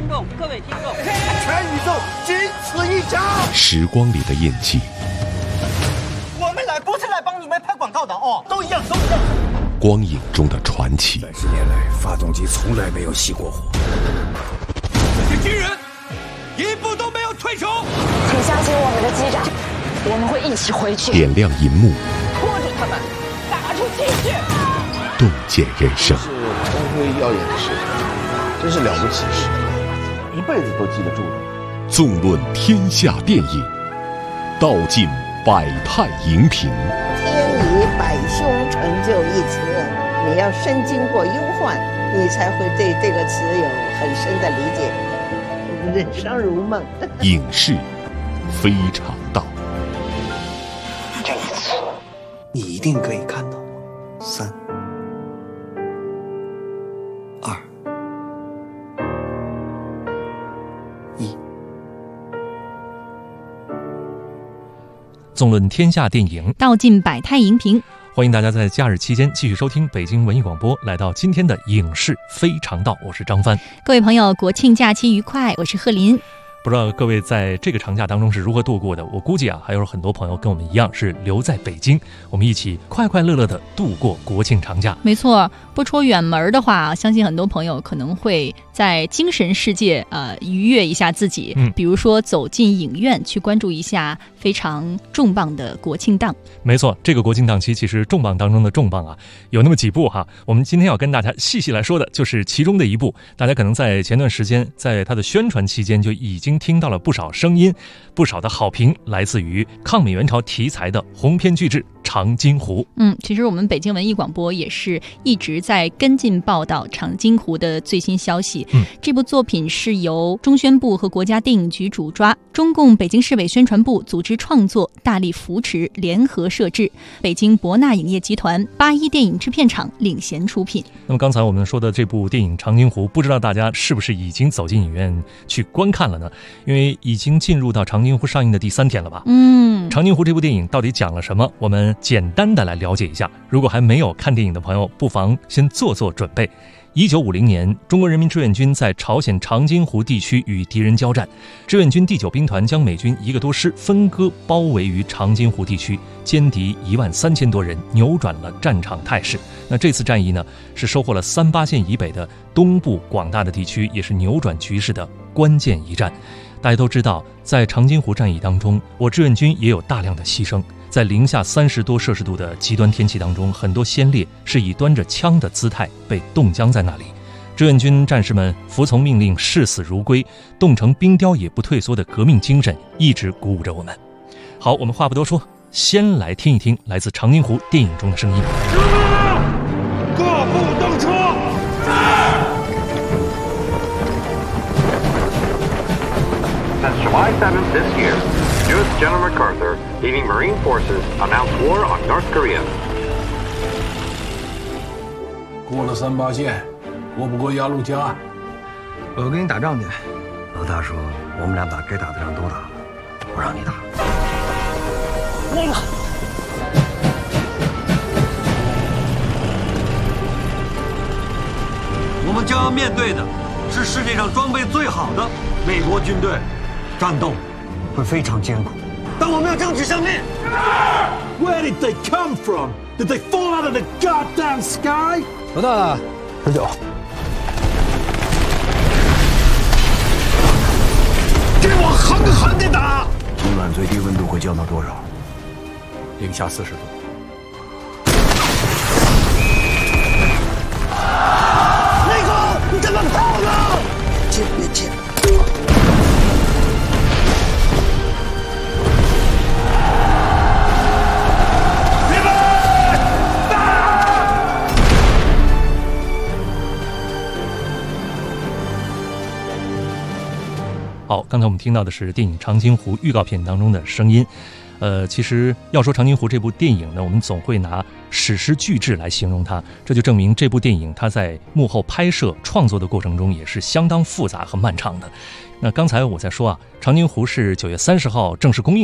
观众、各位听众， 全宇宙仅此一家。 时光里的印记， 我们来不是来帮你们拍广告的哦，都一样，都一样。 光影中的传奇。 30年来，发动机从来没有熄过火。 这些军人一步都没有退出。 请相信我们的机长，我们会一起回去。 点亮银幕， 拖住他们，打出气势， 洞见人生。 是光辉耀眼的事，真是了不起的事，一辈子都记得住的。 纵论天下电影，道尽百态荧屏。 天以百凶成就一词，你要深经过忧患，你才会对这个词有很深的理解。人生如梦。 影视非常道。 这一次， 你一定可以看到我。3、2、1。 纵论天下电影， 道尽百态荧屏。 欢迎大家在假日期间继续收听北京文艺广播，来到今天的影视非常道，我是张帆。 各位朋友，国庆假期愉快，我是贺林。 不知道各位在这个长假当中是如何度过的？我估计还有很多朋友跟我们一样是留在北京，我们一起快快乐乐的度过国庆长假。 没错，不出远门的话，相信很多朋友可能会在精神世界愉悦一下自己，比如说走进影院去关注一下非常重磅的国庆档。 没错，这个国庆档期其实重磅当中的重磅有那么几部哈。我们今天要跟大家细细来说的就是其中的一部，大家可能在前段时间在它的宣传期间就已经听到了不少声音，不少的好评来自于抗美援朝题材的鸿篇巨制《长津湖》。 其实我们北京文艺广播也是一直在跟进报道长津湖的最新消息。这部作品是由中宣部和国家电影局主抓，中共北京市委宣传部组织创作，大力扶持，联合摄制，北京博纳影业集团、81电影制片厂领衔出品。 那么刚才我们说的这部电影《长津湖》，不知道大家是不是已经走进影院去观看了呢？因为已经进入到长津湖上映的第3天了吧。长津湖这部电影到底讲了什么？我们简单的来了解一下。如果还没有看电影的朋友，不妨先做准备。1950年，中国人民志愿军在朝鲜长津湖地区与敌人交战，志愿军第9兵团将美军1个多师分割包围于长津湖地区，歼敌13000多人，扭转了战场态势。那这次战役呢，是收获了38线以北的东部广大的地区，也是扭转局势的关键一战。大家都知道，在长津湖战役当中，我志愿军也有大量的牺牲。在零下30多摄氏度的极端天气当中，很多先烈是以端着枪的姿态被冻僵在那里。志愿军战士们服从命令，视死如归，冻成冰雕也不退缩的革命精神一直鼓舞着我们。好，我们话不多说，先来听一听来自长津湖电影中的声音。 各部登车。 Since July 7th this year, U.S. General MacArthur, leading Marine forces, announced war on North Korea. 过了38线，过不过鸭绿江？ 我跟你打仗去。 老大说，我们俩把该打的仗都打了，不让你打。 来了。 我们将要面对的是世界上装备最好的美国军队。战斗会非常艰苦， 但我们要争取胜利。 Where did they come from? Did they fall out of the goddamn sky? 多大了？19。 给我狠狠地打！ 冬暖最低温度会降到多少？ 零下40度。 内功，你怎么跑呢？别进。 好，刚才我们听到的是电影《长津湖》预告片当中的声音。其实要说《长津湖》这部电影呢，我们总会拿史诗巨制来形容它，这就证明这部电影它在幕后拍摄创作的过程中也是相当复杂和漫长的。那刚才我在说《长津湖》是9月30号正式公映的，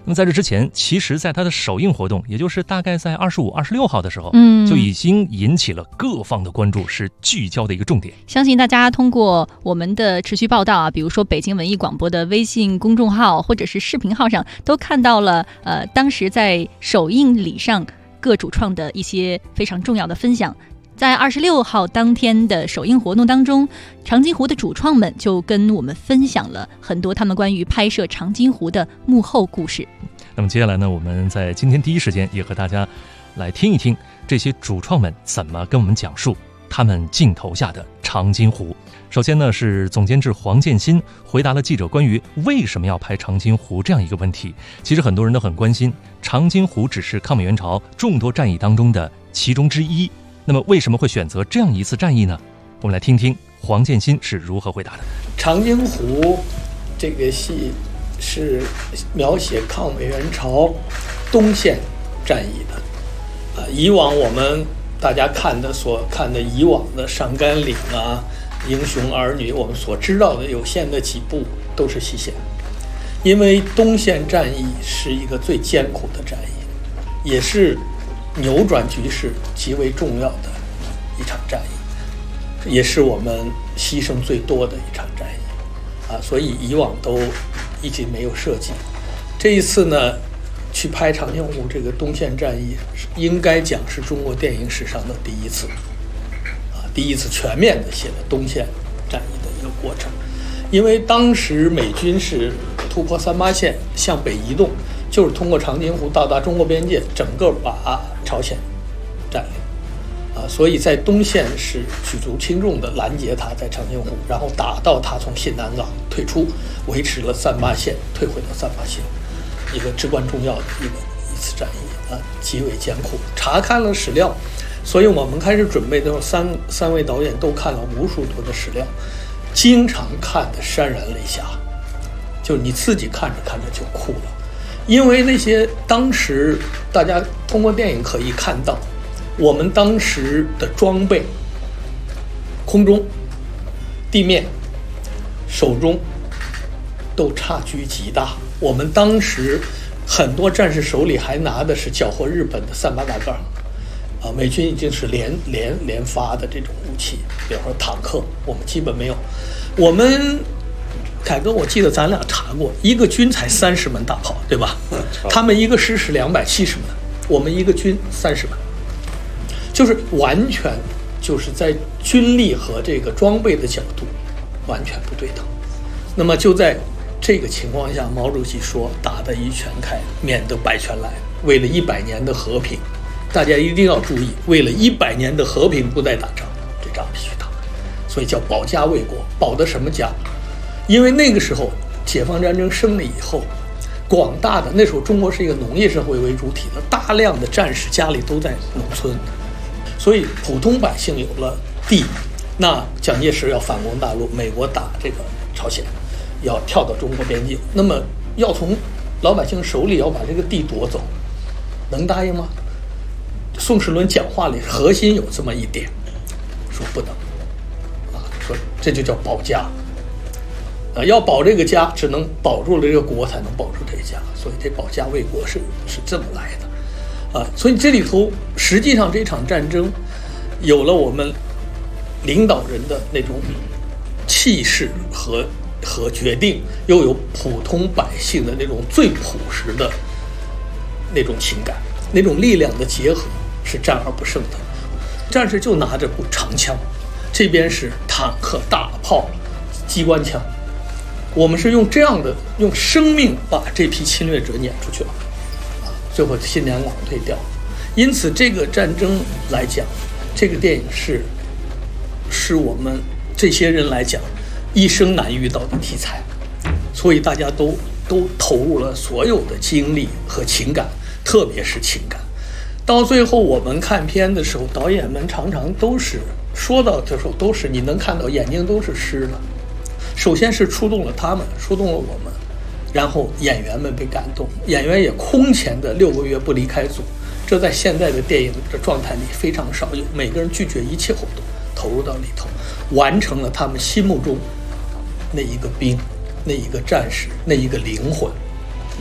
那么在这之前，其实在它的首映活动，也就是大概在25、26号的时候，就已经引起了各方的关注，是聚焦的一个重点。 相信大家通过我们的持续报道啊，比如说北京文艺广播的微信公众号或者是视频号上，都看到了当时在首映礼上各主创的一些非常重要的分享。在26号当天的首映活动当中，长津湖的主创们就跟我们分享了很多他们关于拍摄长津湖的幕后故事。 那么接下来呢，我们在今天第一时间也和大家来听一听这些主创们怎么跟我们讲述他们镜头下的长津湖。首先呢，是总监制黄建新回答了记者关于为什么要拍长津湖这样一个问题。其实很多人都很关心，长津湖只是抗美援朝众多战役当中的其中之一，那么为什么会选择这样一次战役呢？我们来听听黄建新是如何回答的。 长津湖这个戏是描写抗美援朝东线战役的。以往我们大家所看的以往的上甘岭啊、英雄儿女，我们所知道的有限的几部都是西线，因为东线战役是一个最艰苦的战役，也是扭转局势极为重要的一场战役，也是我们牺牲最多的一场战役所以以往都一直没有涉及。这一次呢，去拍长津湖这个东线战役，应该讲是中国电影史上的第一次第一次全面的写了东线战役的一个过程。因为当时美军是突破38线向北移动，就是通过长津湖到达中国边界，整个把朝鲜占领所以在东线是举足轻重的拦截他在长津湖，然后打到他从信南港退出，维持了38线，退回到38线，一个至关重要的一次战役极为艰苦。查看了史料，所以我们开始准备的时候，三位导演都看了无数多的史料，经常看得潸然泪下，就你自己看着看着就哭了。因为那些当时大家通过电影可以看到，我们当时的装备，空中、地面、手中都差距极大。我们当时很多战士手里还拿的是缴获日本的3把大杠美军已经是连发的这种武器，比如说坦克，我们基本没有。我们凯哥，我记得咱俩查过，一个军才30门大炮，对吧？他们一个师是270门，我们一个军30门，就是完全就是在军力和这个装备的角度完全不对等。那么就在这个情况下，毛主席说打得一拳开，免得百拳来。为了100年的和平，大家一定要注意，为了100年的和平不再打仗，这仗必须打。所以叫保家卫国，保的什么家？因为那个时候解放战争胜利以后，广大的那时候中国是一个农业社会为主体的，大量的战士家里都在农村，所以普通百姓有了地，那蒋介石要反攻大陆，美国打这个朝鲜，要跳到中国边境，那么要从老百姓手里要把这个地夺走，能答应吗？宋世伦讲话里核心有这么一点，说不能说这就叫保家要保这个家，只能保住了这个国，才能保住这个家，所以这保家卫国是这么来的所以这里头实际上这场战争有了我们领导人的那种气势和决定，又有普通百姓的那种最朴实的那种情感，那种力量的结合，是战而不胜的。战士就拿着部长枪，这边是坦克、大炮、机关枪，我们是用这样的用生命把这批侵略者撵出去了最后信南港退掉。因此这个战争来讲，这个电影是我们这些人来讲一生难遇到的题材，所以大家都投入了所有的精力和情感，特别是情感。到最后我们看片的时候，导演们常常都是说到的时候都是你能看到眼睛都是湿的。首先是触动了他们，触动了我们，然后演员们被感动，演员也空前的6个月不离开组，这在现在的电影的状态里非常少有，每个人拒绝一切活动，投入到里头，完成了他们心目中那一个兵，那一个战士，那一个灵魂。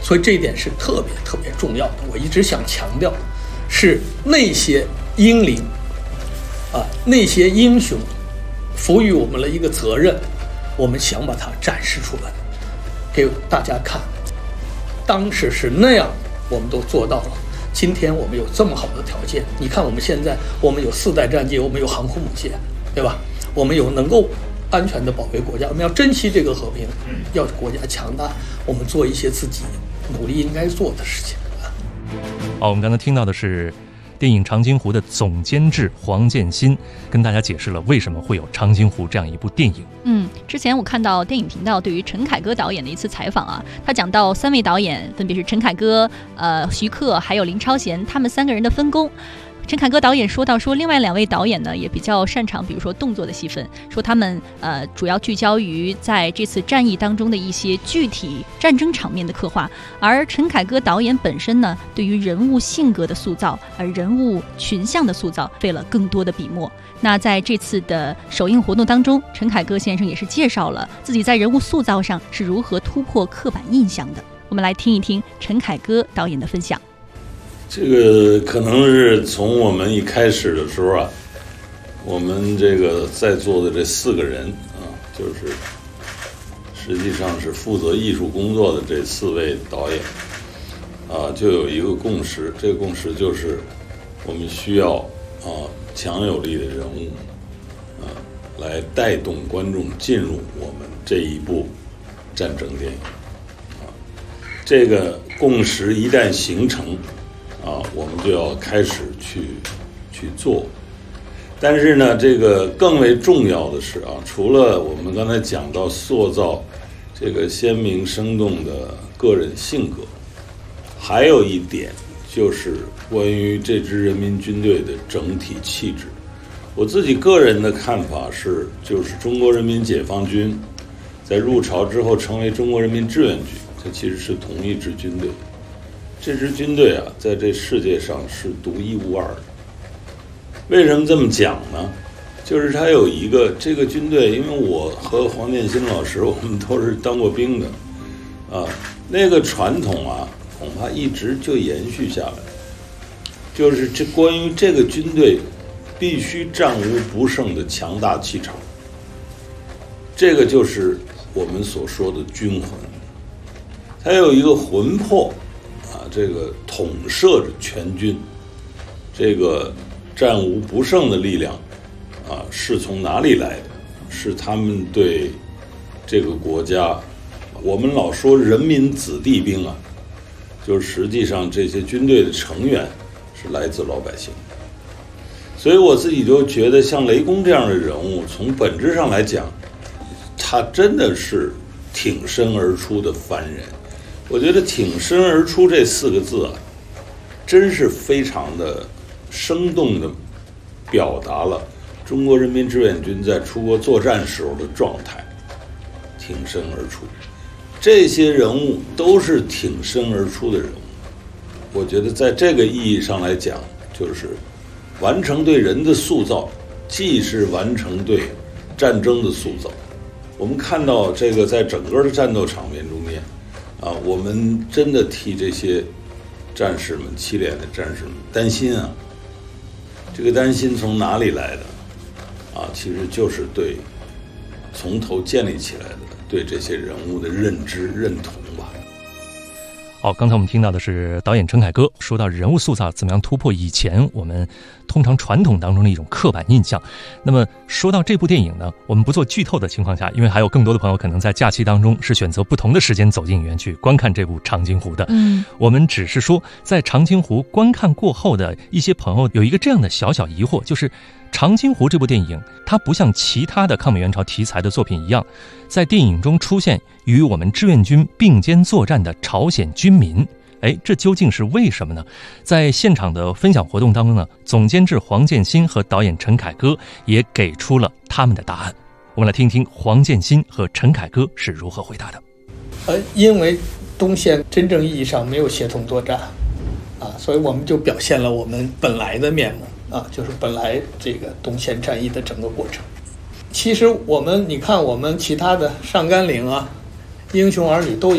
所以这一点是特别特别重要的。我一直想强调，是那些英灵那些英雄赋予我们了一个责任，我们想把它展示出来给大家看。当时是那样，我们都做到了。今天我们有这么好的条件，你看我们现在，我们有4代战机，我们有航空母舰，对吧？我们有能够安全的保卫国家，我们要珍惜这个和平，要国家强大，我们做一些自己努力应该做的事情。 好，我们刚才听到的是电影《长津湖》的总监制黄建新跟大家解释了为什么会有《长津湖》这样一部电影。 之前我看到电影频道对于陈凯歌导演的一次采访啊，他讲到3位导演分别是陈凯歌、徐克还有林超贤，他们3个人的分工。陈凯歌导演说到说，另外2位导演呢也比较擅长，比如说动作的戏份，说他们主要聚焦于在这次战役当中的一些具体战争场面的刻画，而陈凯歌导演本身呢，对于人物性格的塑造，人物群像的塑造费了更多的笔墨。那在这次的首映活动当中，陈凯歌先生也是介绍了自己在人物塑造上是如何突破刻板印象的。我们来听一听陈凯歌导演的分享。 这个可能是从我们一开始的时候啊，我们这个在座的这4个人啊，就是实际上是负责艺术工作的这4位导演啊，就有一个共识，这个共识就是我们需要强有力的人物来带动观众进入我们这一部战争电影这个共识一旦形成我们就要开始去做。但是呢，这个更为重要的是除了我们刚才讲到塑造这个鲜明生动的个人性格，还有一点就是关于这支人民军队的整体气质。我自己个人的看法是，就是中国人民解放军在入朝之后成为中国人民志愿军，它其实是同一支军队。这支军队在这世界上是独一无二的。为什么这么讲呢？就是它有一个这个军队，因为我和黄建新老师我们都是当过兵的那个传统恐怕一直就延续下来，就是这关于这个军队必须战无不胜的强大气场，这个就是我们所说的军魂。它有一个魂魄这个统摄着全军，这个战无不胜的力量是从哪里来的？是他们对这个国家，我们老说人民子弟兵就是实际上这些军队的成员是来自老百姓。所以我自己就觉得像雷公这样的人物，从本质上来讲，他真的是挺身而出的凡人。我觉得挺身而出这4个字真是非常的生动的表达了中国人民志愿军在出国作战时候的状态。挺身而出，这些人物都是挺身而出的人物。我觉得在这个意义上来讲，就是完成对人的塑造，既是完成对战争的塑造。我们看到这个在整个的战斗场面中间我们真的替这些战士们，凄脸的战士们担心这个担心从哪里来的其实就是对从头建立起来的对这些人物的认知认同吧。 好，刚才我们听到的是导演陈凯歌说到人物塑造怎么样突破以前我们通常传统当中的一种刻板印象。那么说到这部电影呢，我们不做剧透的情况下，因为还有更多的朋友可能在假期当中是选择不同的时间走进影院去观看这部《长津湖》的。我们只是说在《长津湖》观看过后的一些朋友有一个这样的小小疑惑，就是《长津湖》这部电影它不像其他的抗美援朝题材的作品一样，在电影中出现与我们志愿军并肩作战的朝鲜军民。这究竟是为什么呢？在现场的分享活动当中呢，总监制黄建新和导演陈凯歌也给出了他们的答案。我们来听听黄建新和陈凯歌是如何回答的。 因为东线真正意义上没有协同作战所以我们就表现了我们本来的面目就是本来这个东线战役的整个过程。其实你看我们其他的上甘岭英雄儿女都有，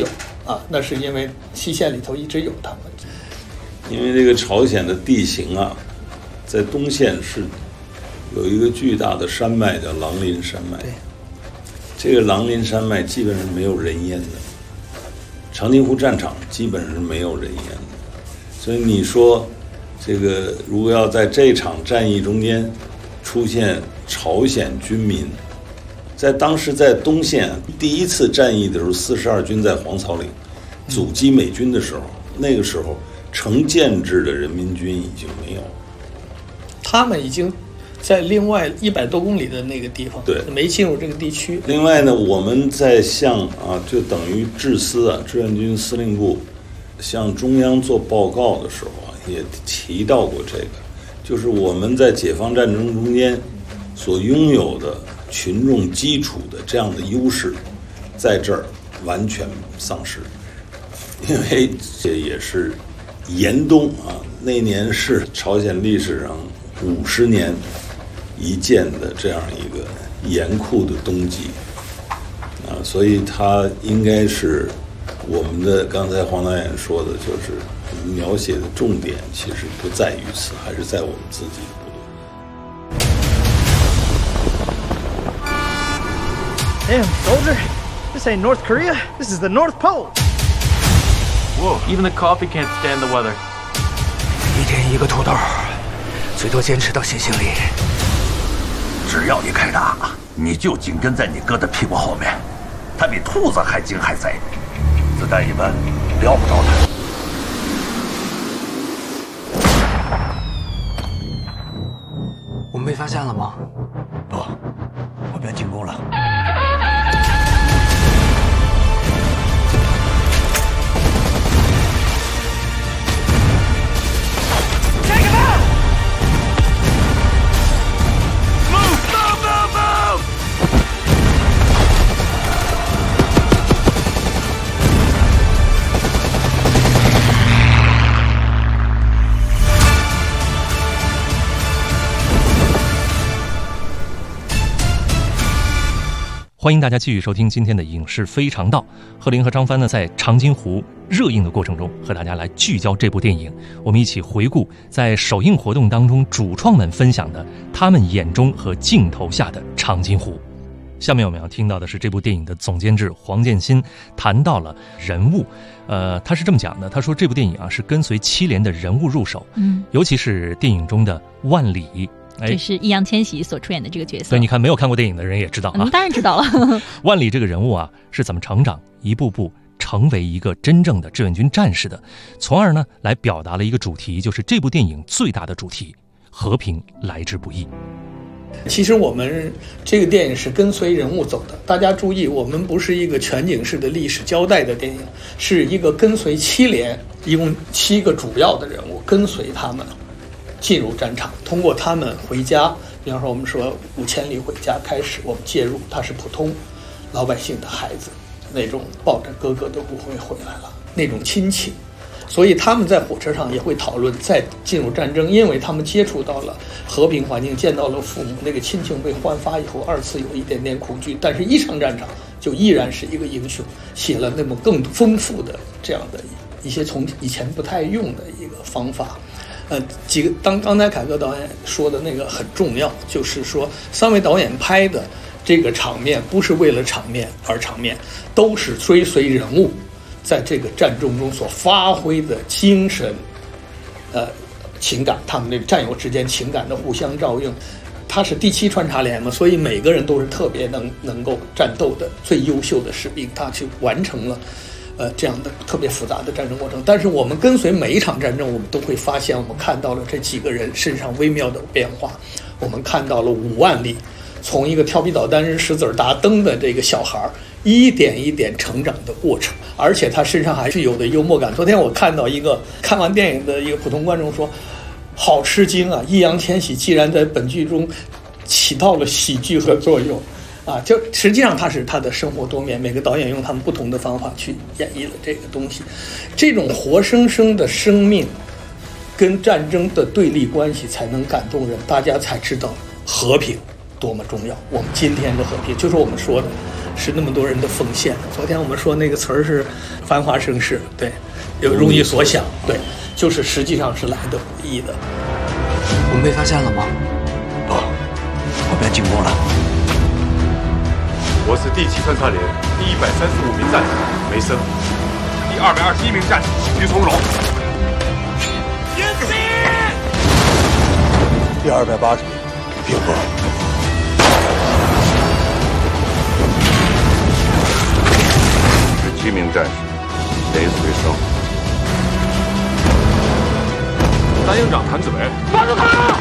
啊，那是因为西线里头一直有他们。 因为这个朝鲜的地形啊，在东线是有一个巨大的山脉叫狼林山脉，这个狼林山脉基本上没有人烟的，长津湖战场基本上是没有人烟的，所以你说这个如果要在这场战役中间出现朝鲜军民，在当时在东线第一次战役的时候，42军在黄草岭阻击美军的时候，那个时候成建制的人民军已经没有， 他们已经在另外100多公里的那个地方， 对， 没进入这个地区。 另外呢，我们在向就等于志愿军司令部向中央做报告的时候也提到过这个，就是我们在解放战争中间所拥有的群众基础的这样的优势，在这儿完全丧失，因为这也是严冬那年是朝鲜历史上50年一见的这样一个严酷的冬季所以它应该是我们的刚才黄导演说的，就是描写的重点其实不在于此，还是在我们自己的部队。 Damn, soldier, this ain't North Korea. This is the North Pole. Whoa, even the coffee can't stand the weather. 一天一个土豆，最多坚持到信心里。 只要你开打，你就紧跟在你哥的屁股后面，他比兔子还精还贼，子弹一般撩不着他。 我们被发现了吗？ 不，我们要进攻了。 欢迎大家继续收听今天的影视非常道。贺林和张帆呢，在长津湖热映的过程中，和大家来聚焦这部电影，我们一起回顾在首映活动当中主创们分享的他们眼中和镜头下的长津湖。下面我们要听到的是这部电影的总监制黄建新谈到了人物，他是这么讲的，他说这部电影是跟随7连的人物入手，尤其是电影中的万里。 这是易烊千玺所出演的这个角色。 对，你看没有看过电影的人也知道当然知道了。 万里这个人物是怎么成长，一步步成为一个真正的志愿军战士的，从而呢来表达了一个主题，就是这部电影最大的主题：和平来之不易。 其实我们这个电影是跟随人物走的，大家注意，我们不是一个全景式的历史交代的电影，是一个跟随7连，一共7个主要的人物，跟随他们进入战场，通过他们回家，比方说我们说5000里回家开始，我们介入，他是普通老百姓的孩子，那种抱着哥哥都不会回来了那种亲情，所以他们在火车上也会讨论再进入战争，因为他们接触到了和平环境，见到了父母，那个亲情被焕发以后，2次有一点点恐惧，但是一上战场就依然是一个英雄，写了那么更丰富的这样的一些从以前不太用的一个方法。几个刚才凯歌导演说的那个很重要，就是说3位导演拍的这个场面不是为了场面而场面，都是追随人物在这个战争中所发挥的精神情感，他们那个战友之间情感的互相照应。他是第7穿插连嘛，所以每个人都是特别能够战斗的最优秀的士兵，他去完成了这样的特别复杂的战争过程。但是我们跟随每一场战争，我们都会发现，我们看到了这几个人身上微妙的变化，我们看到了5万里从一个调皮捣蛋人识字打灯的这个小孩一点一点成长的过程，而且他身上还是有的幽默感。昨天我看到一个看完电影的一个普通观众说，好吃惊啊，易烊千玺既然在本剧中起到了喜剧和作用就实际上它是他的生活多面，每个导演用他们不同的方法去演绎了这个东西。这种活生生的生命跟战争的对立关系才能感动人，大家才知道和平多么重要。我们今天的和平，就是我们说的，是那么多人的奉献。昨天我们说那个词儿是“繁华盛世”，对，如你所想，对，就是实际上是来得不易的。 我们被发现了吗？ 不，我被进攻了。 我是第7穿插连第135名战士梅森，第221名战士徐从容。 第280名平波。 17名战士雷随生。单营长谭志伟，抓住他！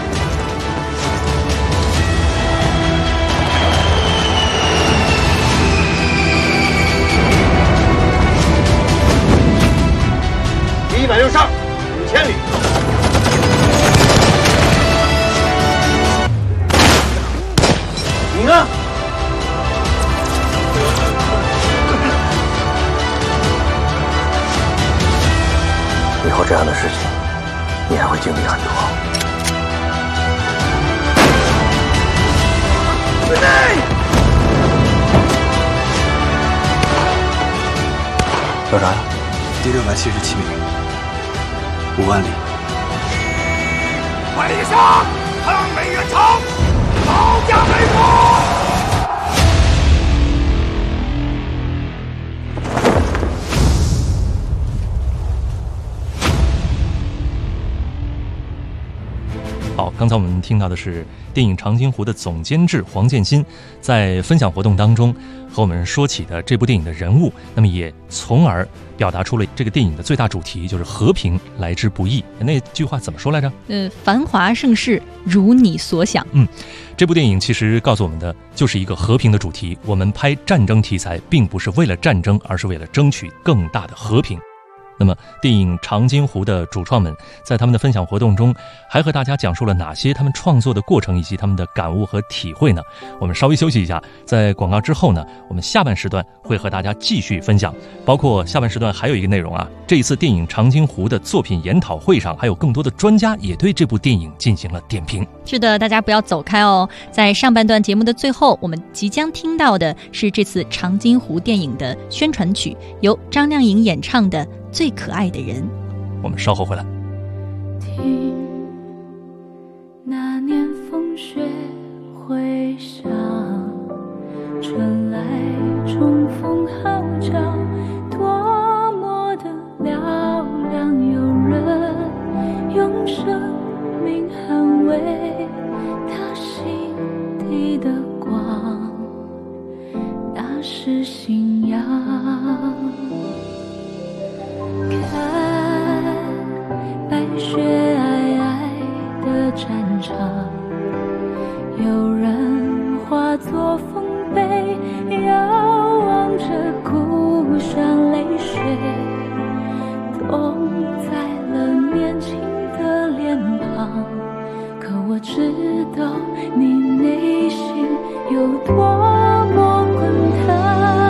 第162、5000里。你呢？ 以后这样的事情，你还会经历很多。 对内， 找啥呀？ 第677名，5万里。 北上，抗美援朝，保家卫国。 好，刚才我们听到的是电影《长津湖》的总监制黄建新在分享活动当中和我们说起的这部电影的人物，那么也从而表达出了这个电影的最大主题，就是和平来之不易。那句话怎么说来着？ 繁华盛世，如你所想。 这部电影其实告诉我们的就是一个和平的主题。我们拍战争题材，并不是为了战争，而是为了争取更大的和平。那么电影《长津湖》的主创们在他们的分享活动中还和大家讲述了哪些他们创作的过程以及他们的感悟和体会呢？我们稍微休息一下，在广告之后呢，我们下半时段会和大家继续分享，包括下半时段还有一个内容啊，这一次电影《长津湖》的作品研讨会上，还有更多的专家也对这部电影进行了点评。 是的，大家不要走开哦。在上半段节目的最后，我们即将听到的是这次长津湖电影的宣传曲，由张靓颖演唱的《最可爱的人》。 我们稍后回来。 听那年风雪回响，传来冲锋号角，多么的嘹亮，有人用生命捍卫他心底的光，那是信仰。看白雪皑皑的战场，有人化作丰碑，遥望着故乡泪水，冻在了年轻的脸庞。可我知道你内心有多么滚烫。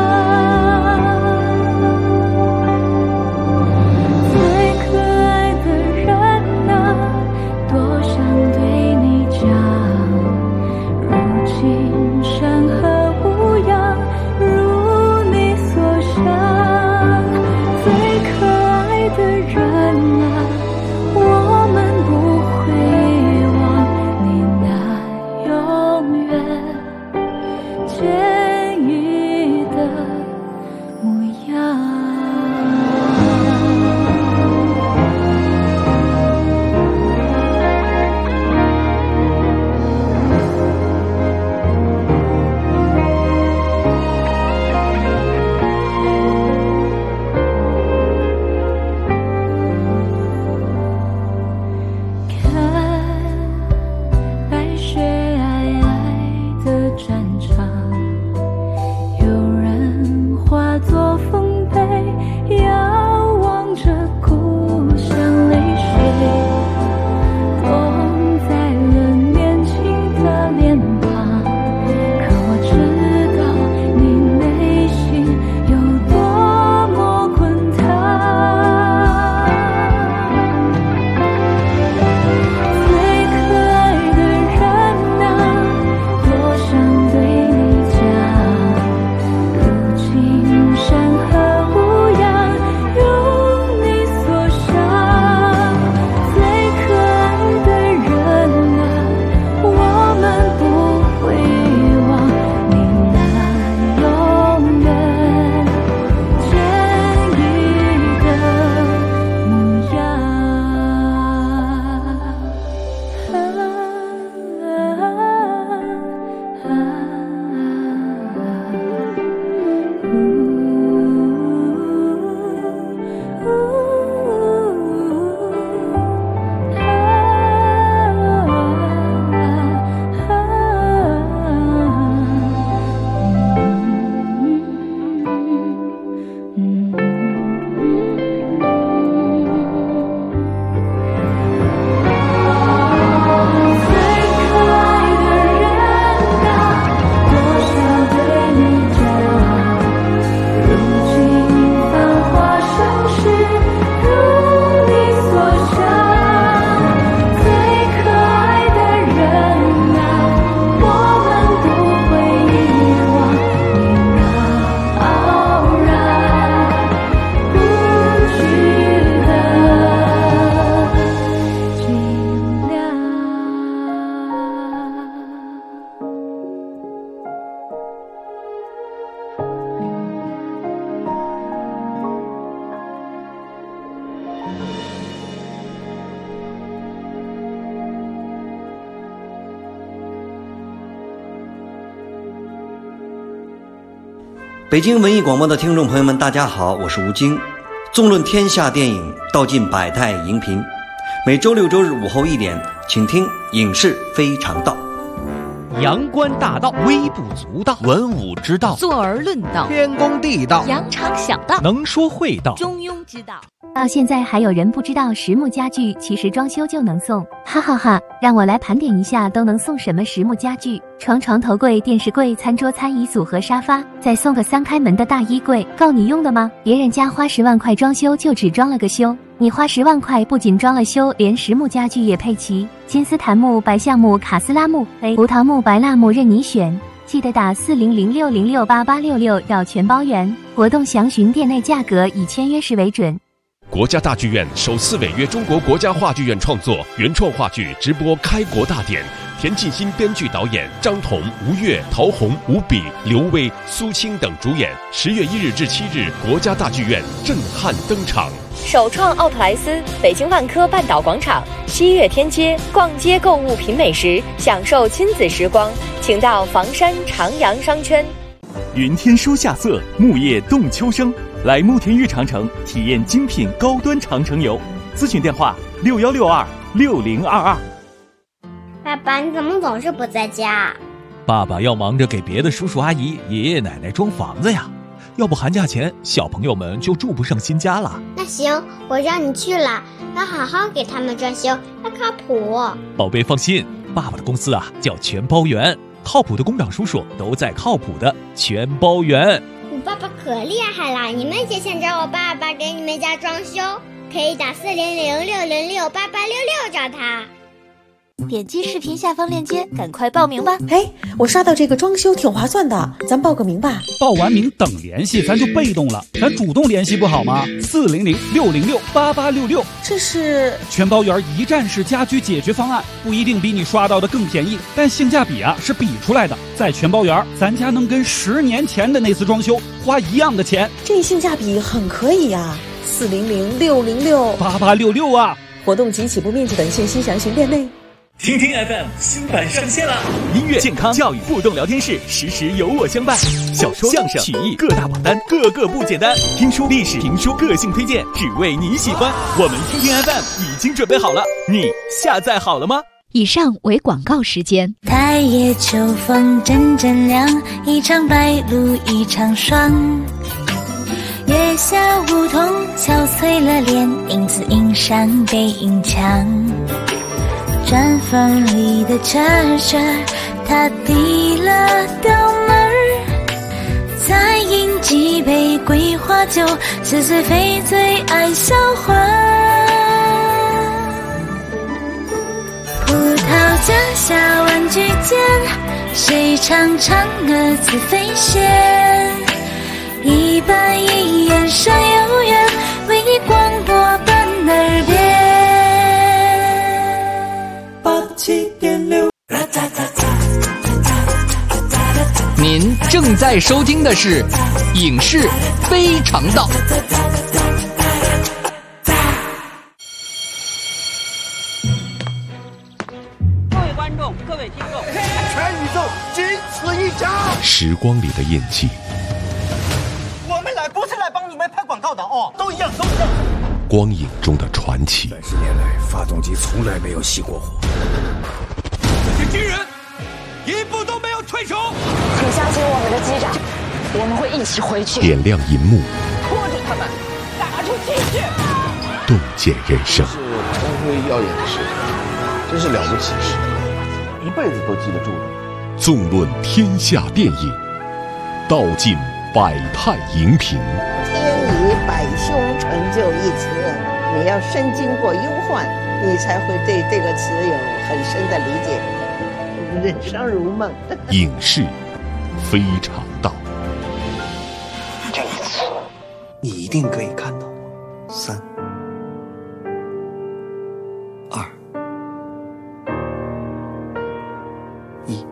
北京文艺广播的听众朋友们，大家好，我是吴京。纵论天下电影，道尽百态荧屏。每周六周日午后1点，请听《影视非常道》。 阳关大道，微不足道；文武之道， 坐而论道； 天公地道， 扬长小道； 能说会道， 中庸之道。 到现在还有人不知道实木家具其实装修就能送，哈哈哈！让我来盘点一下都能送什么实木家具：床、头柜、电视柜、餐桌、餐椅组合、沙发，再送个3开门的大衣柜，够你用的吗？别人家花10万块装修就只装了个修，你花10万块不仅装了修，连实木家具也配齐，金丝檀木、白橡木、卡斯拉木、胡桃木、白蜡木任你选。记得打4006068866绕全包圆，活动详询店内价格，以签约时为准。 国家大剧院首次违约中国国家话剧院创作原创话剧直播开国大典，田沁鑫编剧导演，张彤、吴越、陶虹、吴比、刘威、苏青等主演。10月1日至7日，国家大剧院震撼登场。 首创奥特莱斯，北京万科半岛广场，西岳天街，逛街购物品美食，享受亲子时光，请到房山长阳商圈。 云天书夏色，木叶动秋生。来慕田峪长城体验精品高端长城游，咨询电话61626022。 爸爸，你怎么总是不在家？ 爸爸要忙着给别的叔叔阿姨、爷爷奶奶装房子呀，要不寒假前小朋友们就住不上新家了。 那行，我让你去了，要好好给他们装修，要靠谱。 宝贝放心，爸爸的公司叫全包圆，靠谱的工长叔叔都在靠谱的全包圆。 我爸爸可厉害了，你们也想找我爸爸给你们家装修，可以打4006068866找他。 点击视频下方链接，赶快报名吧！ 嘿，我刷到这个装修挺划算的，咱报个名吧。 报完名等联系，咱就被动了，咱主动联系不好吗？4006068866， 这是全包圆一站式家居解决方案，不一定比你刷到的更便宜，但性价比是比出来的。在全包圆，咱家能跟10年前的那次装修花一样的钱， 这性价比很可以呀！4006068866 啊！ 活动及起步面积等信息详询店内。 听听 FM 新版上线了，音乐、健康、教育互动聊天室，时时有我相伴。小说、相声、曲艺各大榜单，个个不简单。听书、历史、评书，个性推荐，只为你喜欢。我们听听 FM 已经准备好了，你下载好了吗？ 以上为广告时间。 太夜秋风阵阵凉，一场白露一场霜。月下梧桐憔悴了脸，影子映上背影墙。毡房里的车车，他递了刀门，再饮几杯桂花酒，似是非醉爱销魂。葡萄架下玩具间，谁唱嫦娥自飞仙？一板一眼山有缘，为你广播伴耳边。 87.6，您正在收听的是《影视非常道》。 各位观众，各位听众， 全宇宙仅此一家。 时光里的印记， 我们来不是来帮你们拍广告的哦，都一样，都一样。 光影中的传奇。 30年来，发动机从来没有熄过火。 这些军人一步都没有退出。 请相信我们的机长，我们会一起回去。 点亮银幕， 拖住他们，打出气去。 洞见人生。 是陈辉耀眼的时刻，真是了不起的时刻，一辈子都记得住的。 纵论天下电影，道尽百态荧屏。 天以百凶成就一词，你要深经过忧患，你才会对这个词有很深的理解。人生如梦， 影视非常道。 这一次，你一定可以看到3、2、1。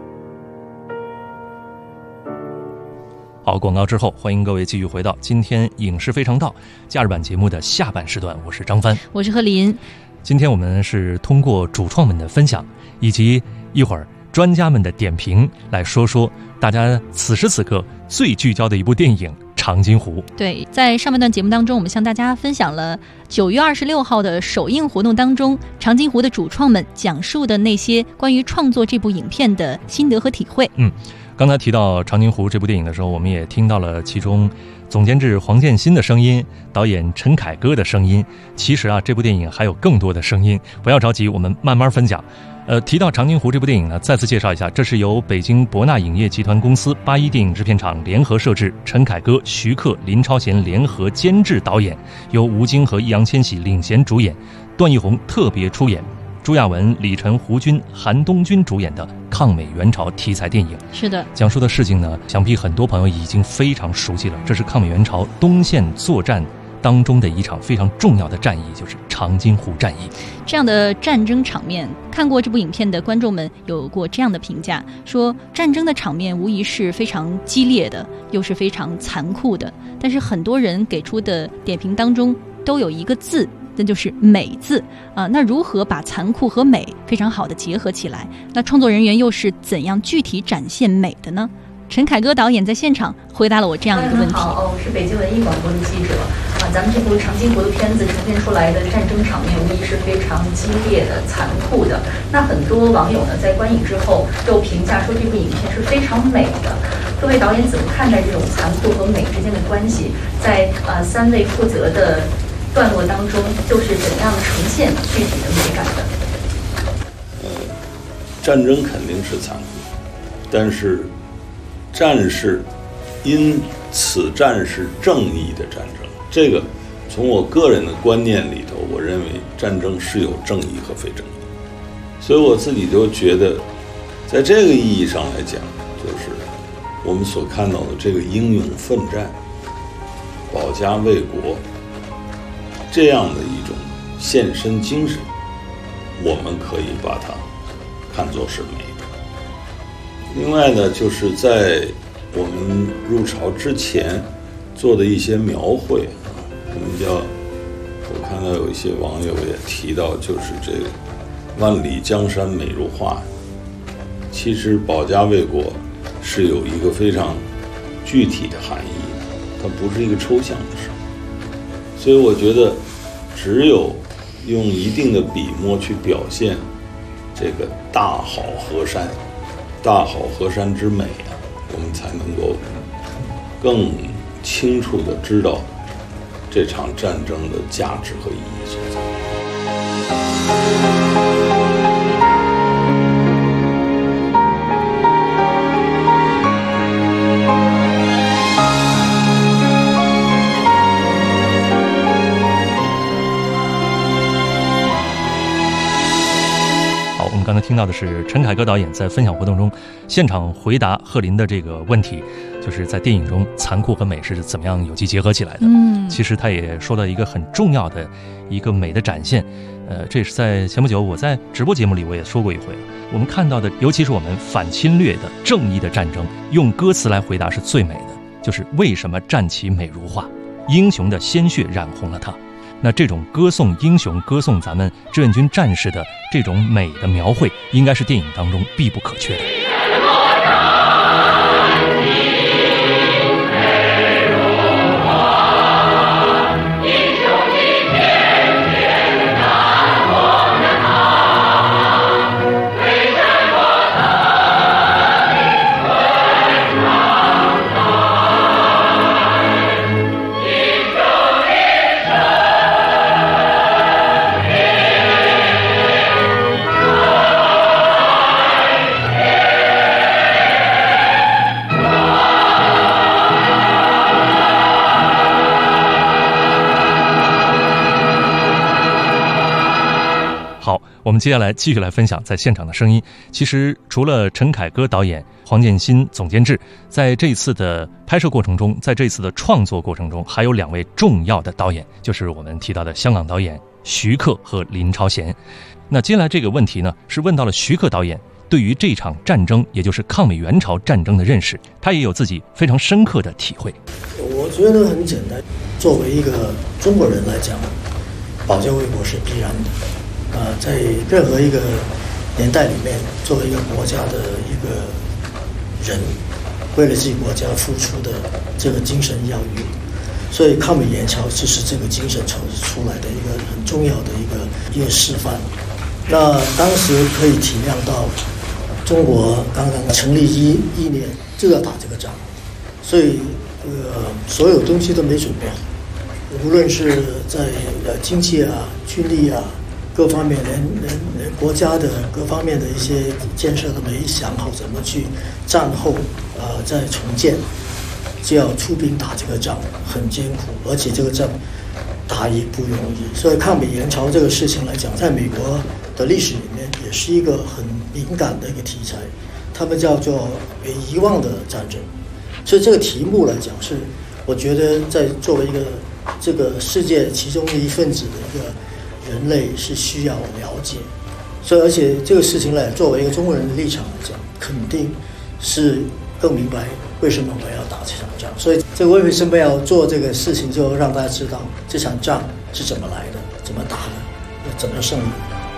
好，广告之后，欢迎各位继续回到今天影视非常道假日版节目的下半时段，我是张帆， 我是贺林。 今天我们是通过主创们的分享，以及一会儿专家们的点评，来说说大家此时此刻最聚焦的一部电影《长津湖》。 对，在上半段节目当中，我们向大家分享了9月26号的首映活动当中，长津湖的主创们讲述的那些关于创作这部影片的心得和体会。 刚才提到《长津湖》这部电影的时候，我们也听到了其中总监制黄建新的声音，导演陈凯歌的声音。其实这部电影还有更多的声音，不要着急，我们慢慢分享。提到《长津湖》这部电影呢，再次介绍一下，这是由北京博纳影业集团公司81电影制片厂联合摄制，陈凯歌、徐克、林超贤联合监制导演，由吴京和易烊千玺领衔主演，段奕宏特别出演，朱亚文、李晨、胡军、韩东君主演的抗美援朝题材电影。 是的， 讲述的事情呢，想必很多朋友已经非常熟悉了。这是抗美援朝东线作战当中的一场非常重要的战役，就是长津湖战役。 这样的战争场面，看过这部影片的观众们有过这样的评价，说战争的场面无疑是非常激烈的，又是非常残酷的，但是很多人给出的点评当中都有一个字，那就是美字啊。那如何把残酷和美非常好的结合起来？那创作人员又是怎样具体展现美的呢？陈凯歌导演在现场回答了我这样一个问题。 好，我是北京文艺广播的记者啊。咱们这部《长津湖》的片子呈现出来的战争场面，无疑是非常激烈的、残酷的。那很多网友呢，在观影之后都评价说这部影片是非常美的。各位导演怎么看待这种残酷和美之间的关系？在3位负责的段落当中，就是怎样呈现具体的美感的？ 战争肯定是残酷，但是战士因此战是正义的战争，这个从我个人的观念里头，我认为战争是有正义和非正义，所以我自己就觉得，在这个意义上来讲，就是我们所看到的这个英勇奋战、保家卫国这样的一种献身精神，我们可以把它看作是美的。另外呢，就是在我们入朝之前做的一些描绘啊，我们叫，我看到有一些网友也提到，就是这个万里江山美如画。其实保家卫国是有一个非常具体的含义的，它不是一个抽象的事。所以我觉得，只有用一定的笔墨去表现这个大好河山。大好河山之美啊，我们才能够更清楚地知道这场战争的价值和意义所在。 刚才听到的是陈凯歌导演在分享活动中现场回答贺林的这个问题，就是在电影中残酷和美是怎么样有机结合起来的。其实他也说了一个很重要的一个美的展现，这也是在前不久我在直播节目里我也说过一回。我们看到的，尤其是我们反侵略的正义的战争，用歌词来回答是最美的，就是为什么战旗美如画，英雄的鲜血染红了它。那这种歌颂英雄、歌颂咱们志愿军战士的这种美的描绘，应该是电影当中必不可缺的。我们接下来继续来分享在现场的声音。其实除了陈凯歌导演、黄建新总监制，在这一次的拍摄过程中，在这一次的创作过程中，还有2位重要的导演，就是我们提到的香港导演徐克和林超贤。那接下来这个问题呢，是问到了徐克导演对于这场战争，也就是抗美援朝战争的认识，他也有自己非常深刻的体会。 我觉得很简单，作为一个中国人来讲，保家卫国是必然的。在任何一个年代里面，作为一个国家的一个人，为了自己国家付出的这个精神要义，所以抗美援朝就是这个精神出来的一个很重要的一个示范。那当时可以体谅到，中国刚刚成立一年就要打这个仗，所以所有东西都没准备好，无论是在经济啊、军力啊各方面，连国家的各方面的一些建设都没想好怎么去战后再重建，就要出兵打这个仗，很艰苦，而且这个仗打也不容易。所以抗美援朝这个事情来讲，在美国的历史里面也是一个很敏感的一个题材，他们叫做被遗忘的战争。所以这个题目来讲，是我觉得在作为一个这个世界其中的一份子的一个人类是需要了解。所以而且这个事情来作为一个中国人的立场来讲，肯定是更明白为什么我们要打这场仗。所以这个为什么要做这个事情，就让大家知道这场仗是怎么来的，怎么打的，怎么胜利。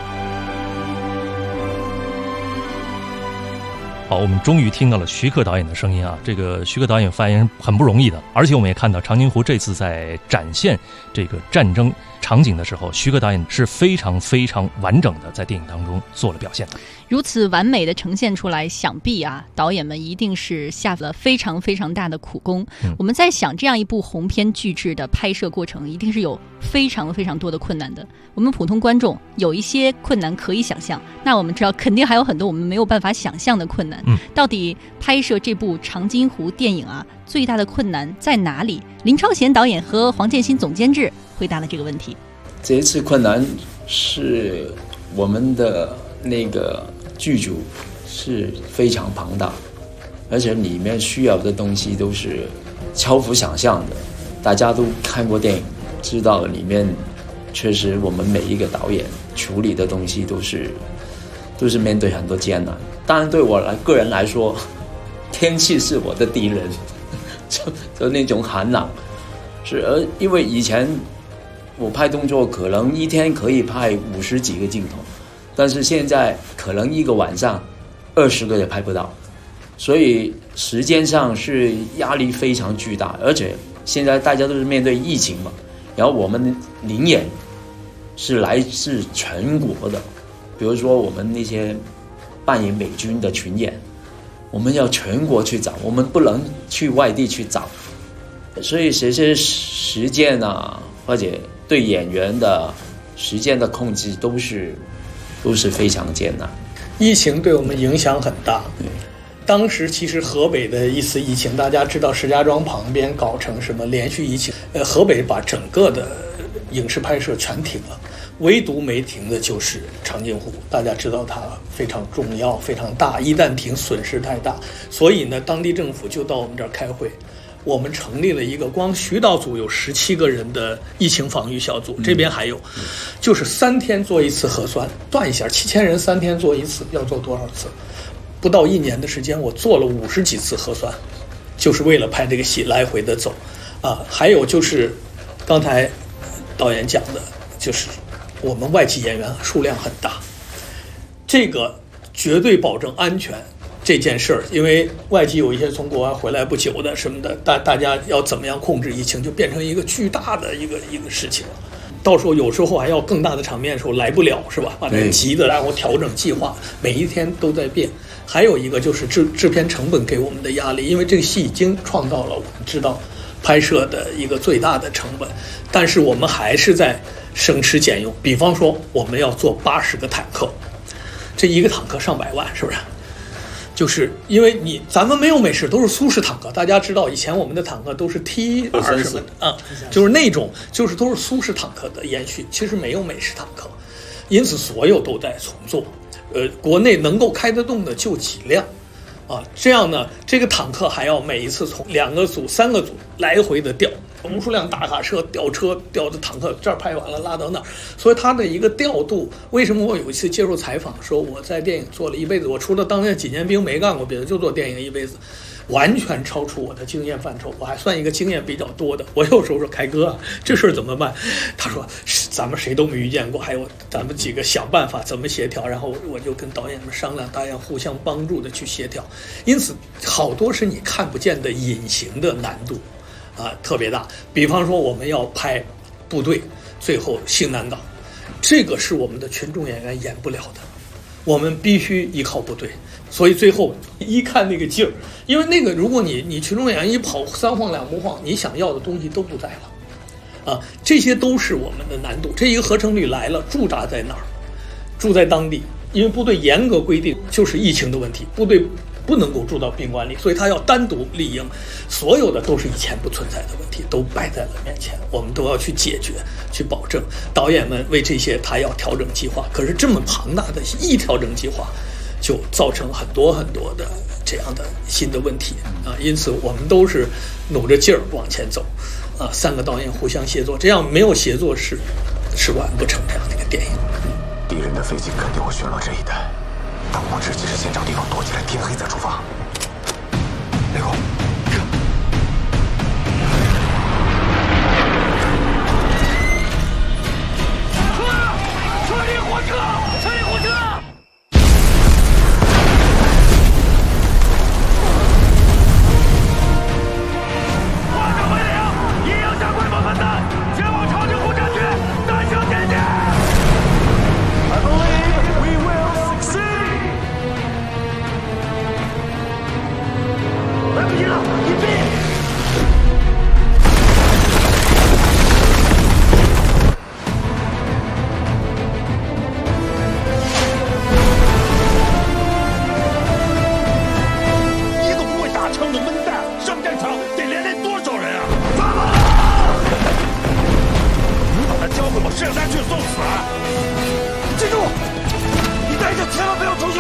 好，我们终于听到了徐克导演的声音啊！这个徐克导演发言很不容易的，而且我们也看到长津湖这次在展现这个战争场景的时候，徐克导演是非常非常完整的在电影当中做了表现的。 如此完美的呈现出来，想必啊，导演们一定是下了非常非常大的苦功。我们在想，这样一部鸿篇巨制的拍摄过程，一定是有非常非常多的困难的。我们普通观众有一些困难可以想象，那我们知道肯定还有很多我们没有办法想象的困难。到底拍摄这部长津湖电影啊，最大的困难在哪里？林超贤导演和黄建新总监制回答了这个问题。 这一次困难是我们的那个剧组是非常庞大，而且里面需要的东西都是超乎想象的。大家都看过电影，知道里面确实我们每一个导演处理的东西都是面对很多艰难。当然对我个人来说，天气是我的敌人，就那种寒冷是因为以前我拍动作可能一天可以拍50几个镜头，但是现在可能一个晚上20个也拍不到，所以时间上是压力非常巨大。而且现在大家都是面对疫情嘛，然后我们灵演是来自全国的，比如说我们那些扮演美军的群演，我们要全国去找，我们不能去外地去找，所以这些时间啊，而且对演员的时间的控制都是非常艰难。 疫情对我们影响很大。当时其实河北的一次疫情，大家知道石家庄旁边搞成什么连续疫情，河北把整个的影视拍摄全停了，唯独没停的就是长津湖。大家知道它非常重要，非常大，一旦停损失太大，所以呢，当地政府就到我们这儿开会。我们成立了一个光徐导组有17个人的疫情防御小组，这边还有，就是3天做一次核酸，断一下7000人3天做一次，要做多少次？不到1年的时间，我做了50几次核酸，就是为了拍这个戏，来回的走，还有就是刚才导演讲的，就是我们外籍演员数量很大，这个绝对保证安全。这件事儿，因为外籍有一些从国外回来不久的什么的，大家要怎么样控制疫情，就变成一个巨大的一个事情了。到时候有时候还要更大的场面的时候来不了，是吧？把人急的，然后调整计划，每一天都在变。还有一个就是制片成本给我们的压力，因为这个戏已经创造了我们知道拍摄的一个最大的成本，但是我们还是在省吃俭用。比方说，我们要做80个坦克，这一个坦克上百万，是不是？就是因为咱们没有美式，都是苏式坦克。大家知道，以前我们的坦克都是 T2什么的就是那种，就是都是苏式坦克的延续。其实没有美式坦克，因此所有都在重做。国内能够开得动的就几辆，这样呢，这个坦克还要每一次从2个组、3个组来回的调。无数辆大卡车吊车吊着坦克，这儿拍完了拉到那儿，所以它的一个调度。为什么我有一次接受采访说我在电影做了一辈子，我除了当年几年兵没干过别的，就做电影一辈子，完全超出我的经验范畴。我还算一个经验比较多的。我有时候说凯哥，这事儿怎么办？他说咱们谁都没遇见过，还有咱们几个想办法怎么协调，然后我就跟导演们商量，大家互相帮助的去协调，因此好多是你看不见的隐形的难度特别大。比方说我们要拍部队最后兴南港，这个是我们的群众演员演不了的，我们必须依靠部队，所以最后一看那个劲儿，因为那个如果你群众演员一跑三晃两不晃，你想要的东西都不在了这些都是我们的难度。这一个合成旅来了，驻扎在哪儿？住在当地，因为部队严格规定就是疫情的问题，部队不能够住到宾馆里，所以他要单独立营，所有的都是以前不存在的问题都摆在了面前，我们都要去解决，去保证。导演们为这些他要调整计划，可是这么庞大的一调整计划就造成很多很多的这样的新的问题因此我们都是努着劲儿往前走3个导演互相协作，这样没有协作是完不成这样的一个电影。 敌人的飞机肯定会旋落这一带，但我们直接是先找地方躲起来，天黑再出发。雷公， 撤离火车！撤离火车！化整为零，一营加规模分散，前往长津湖战区，单向前进。I believe we will succeed。来不及了，隐蔽！ 射下去送死！记住，你待着，千万不要出去！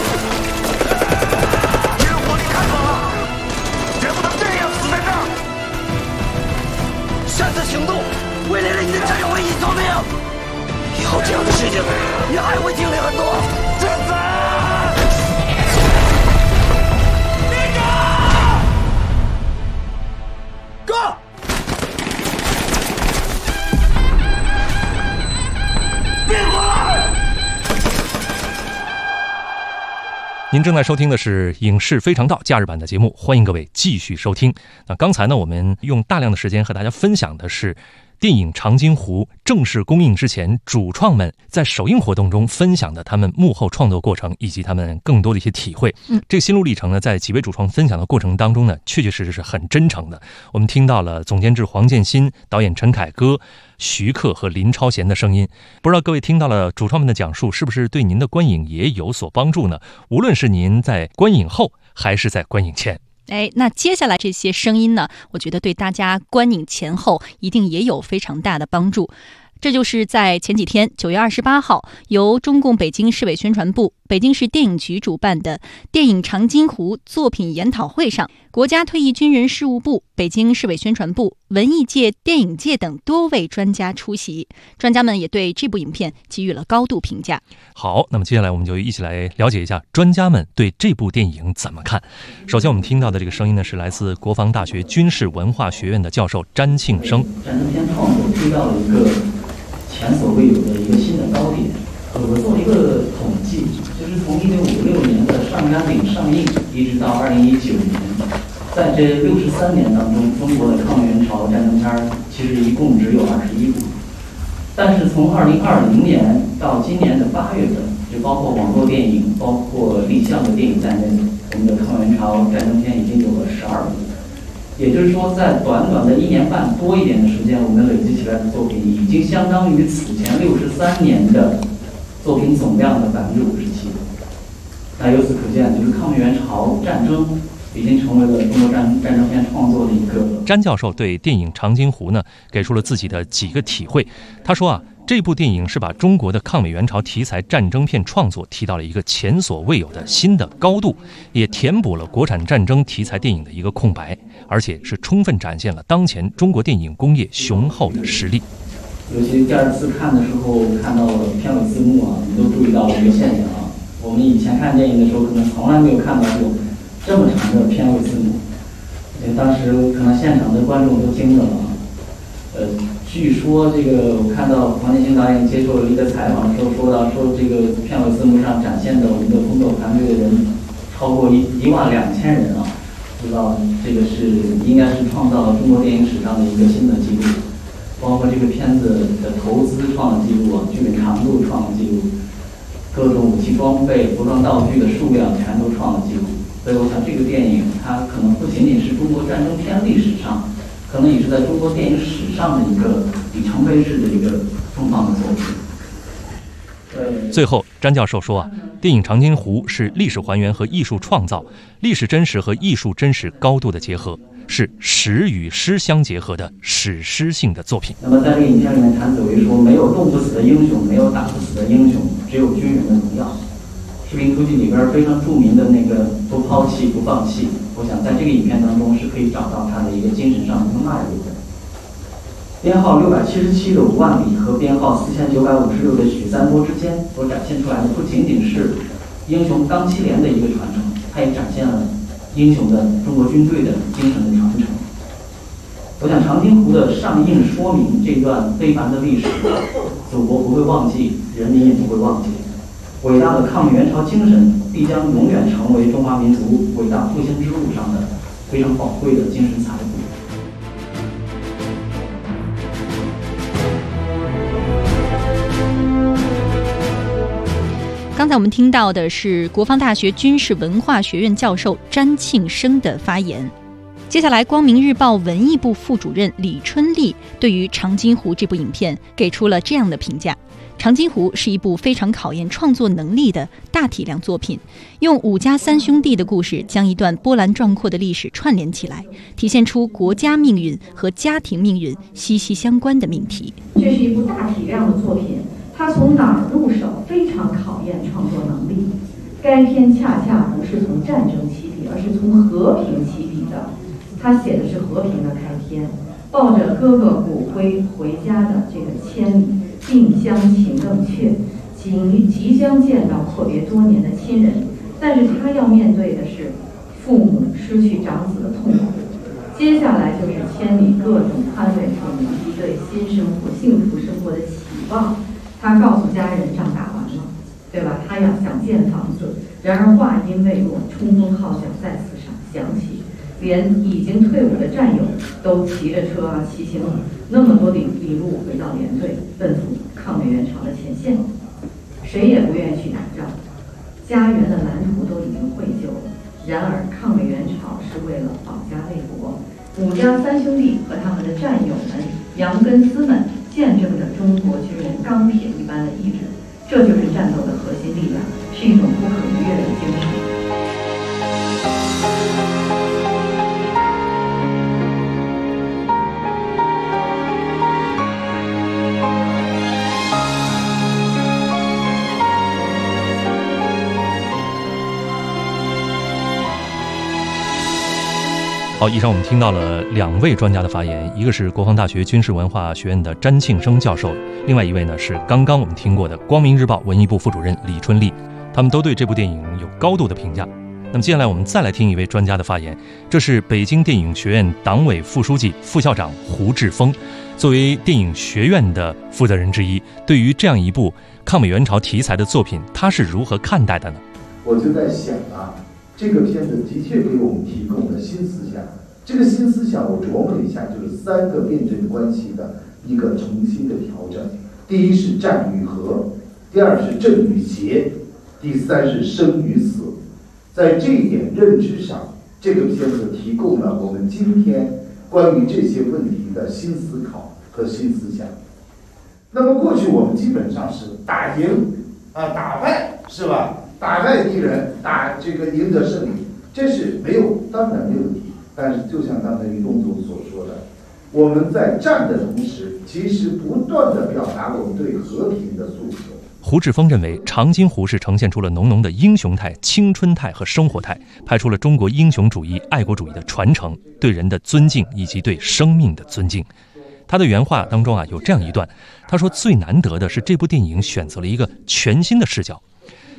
别让火力看到了，绝不能这样死在这儿！ 下次行动，为连累你的战友为你做命。以后这样的事情，你还会经历很多。真子， 哥！ 您正在收听的是《影视非常道》假日版的节目，欢迎各位继续收听。那刚才呢，我们用大量的时间和大家分享的是电影《长津湖》正式公映之前，主创们在首映活动中分享的他们幕后创作过程，以及他们更多的一些体会。这个心路历程呢，在几位主创分享的过程当中呢，确确实实是很真诚的。我们听到了总监制黄建新、导演陈凯歌、徐克和林超贤的声音。不知道各位听到了主创们的讲述，是不是对您的观影也有所帮助呢？无论是您在观影后还是在观影前。 那接下来这些声音呢，我觉得对大家观影前后一定也有非常大的帮助。这就是在前几天9月28号由中共北京市委宣传部、北京市电影局主办的电影《长津湖》作品研讨会上，国家退役军人事务部、北京市委宣传部、文艺界、电影界等多位专家出席，专家们也对这部影片给予了高度评价。 好，那么接下来我们就一起来了解一下专家们对这部电影怎么看。首先我们听到的这个声音呢，是来自国防大学军事文化学院的教授詹庆生。 战争片创作追到了一个前所未有的一个新的高点。我做了一个统计，就是从1956年的《上甘岭》上映，一直到2019年，在这63年当中，中国的抗美援朝战争片其实一共只有21部。但是从2020年到今年的8月份，就包括网络电影、包括立项的电影在内，我们的抗美援朝战争片已经有了12部。也就是说，在短短的1年半多一点的时间，我们累积起来的作品已经相当于此前63年的作品总量的57%。那由此可见，就是抗美援朝战争已经成为了中国战争片创作的一个。 詹教授对电影《长津湖》呢，给出了自己的几个体会。他说这部电影是把中国的抗美援朝题材战争片创作提到了一个前所未有的新的高度，也填补了国产战争题材电影的一个空白，而且是充分展现了当前中国电影工业雄厚的实力。 尤其第二次看的时候，看到了片尾字幕我们都注意到了一个现象我们以前看电影的时候，可能从来没有看到过这么长的片尾字幕，当时可能现场的观众都惊了据说这个我看到黄建新导演接受了一个采访的时候说到，说这个片尾字幕上展现的我们的工作团队的人超过12000人啊，不知道这个是应该是创造了中国电影史上的一个新的记录，包括这个片子的投资创了记录啊，剧本长度创了记录，各种武器装备、服装道具的数量全都创了记录。所以我想这个电影它可能不仅仅是中国战争片历史上，可能也是在中国电影史上的一个里程碑式的一个重磅的作品。 最后，詹教授说电影《长津湖》是历史还原和艺术创造，历史真实和艺术真实高度的结合，是史与诗相结合的史诗性的作品。 那么在这个影片里面，谭子维说，没有动不死的英雄，没有打不死的英雄，只有军人的荣耀。士兵突击里边非常著名的那个不抛弃不放弃，我想在这个影片当中是可以找到他的一个精神上的一个脉络的。编号677的5万里和编号4956的许三多之间所展现出来的，不仅仅是英雄钢七连的一个传承，它也展现了英雄的中国军队的精神的传承。我想长津湖的上映说明这段非凡的历史，祖国不会忘记，人民也不会忘记。伟大的抗美援朝精神必将永远成为中华民族伟大复兴之路上的非常宝贵的精神财富。 刚才我们听到的是国防大学军事文化学院教授詹庆生的发言。接下来，光明日报文艺部副主任李春丽对于《长津湖》这部影片给出了这样的评价：长津湖是一部非常考验创作能力的大体量作品，用5家3兄弟的故事将一段波澜壮阔的历史串联起来，体现出国家命运和家庭命运息息相关的命题。 这是一部大体量的作品，它从哪儿入手非常考验创作能力。该片恰恰不是从战争起笔，而是从和平起笔的。他写的是和平的开篇，抱着哥哥骨灰回家的这个千里，近乡情更怯，即将见到阔别多年的亲人，但是他要面对的是父母失去长子的痛苦。接下来就是千里各种宽慰父母一对新生活、幸福生活的期望。他告诉家人仗打完了，对吧？他要想建房子，然而话音未落，冲锋号角再次响起。连已经退伍的战友都骑着车骑行那么多里路回到连队，奔赴抗美援朝的前线。谁也不愿意去打仗，家园的蓝图都已经绘就了。然而，抗美援朝是为了保家卫国。5家3兄弟和他们的战友们、杨根思们，见证着中国军人钢铁一般的意志。这就是战斗的核心力量，是一种不可逾越的精神。 好，以上我们听到了2位专家的发言，一个是国防大学军事文化学院的詹庆生教授，另外一位呢是刚刚我们听过的光明日报文艺部副主任李春丽，他们都对这部电影有高度的评价。那么接下来我们再来听一位专家的发言，这是北京电影学院党委副书记、副校长胡志峰，作为电影学院的负责人之一，对于这样一部抗美援朝题材的作品，他是如何看待的呢？ 我就在想这个片子的确给我们提供了新思想。这个新思想我琢磨了一下，就是3个辩证关系的一个重新的调整。第一是战与和，第2是正与邪，第3是生与死。在这一点认知上，这个片子提供了我们今天关于这些问题的新思考和新思想。那么过去我们基本上是打赢打败，是吧？打败敌人，赢得胜利，这是当然没有问题。但是就像刚才于东总所说的，我们在战的同时，其实不断地表达我们对和平的诉求。 胡志峰认为，《长津湖》是呈现出了浓浓的英雄态、青春态和生活态，拍出了中国英雄主义、爱国主义的传承，对人的尊敬以及对生命的尊敬。他的原话当中有这样一段，他说最难得的是这部电影选择了一个全新的视角。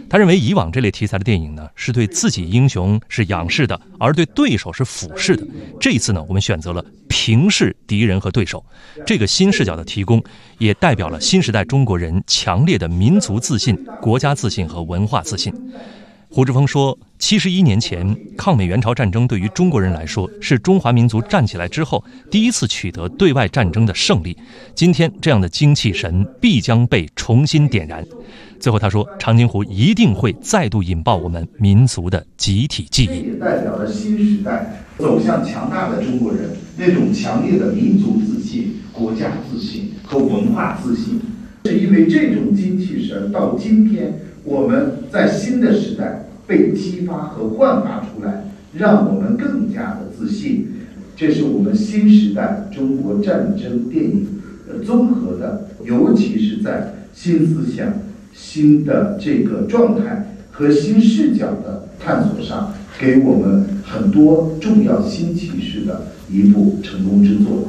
他认为以往这类题材的电影呢，是对自己英雄是仰视的，而对对手是俯视的。这一次呢，我们选择了平视敌人和对手，这个新视角的提供，也代表了新时代中国人强烈的民族自信、国家自信和文化自信。胡志峰说，71年前抗美援朝战争对于中国人来说，是中华民族站起来之后第一次取得对外战争的胜利。今天这样的精气神必将被重新点燃。最后他说，长津湖一定会再度引爆我们民族的集体记忆。 这也代表了新时代走向强大的中国人那种强烈的民族自信、国家自信和文化自信。是因为这种精气神到今天我们在新的时代被激发和焕发出来，让我们更加的自信。这是我们新时代中国战争电影综合的，尤其是在新思想、新的这个状态和新视角的探索上，给我们很多重要新启示的一部成功之作。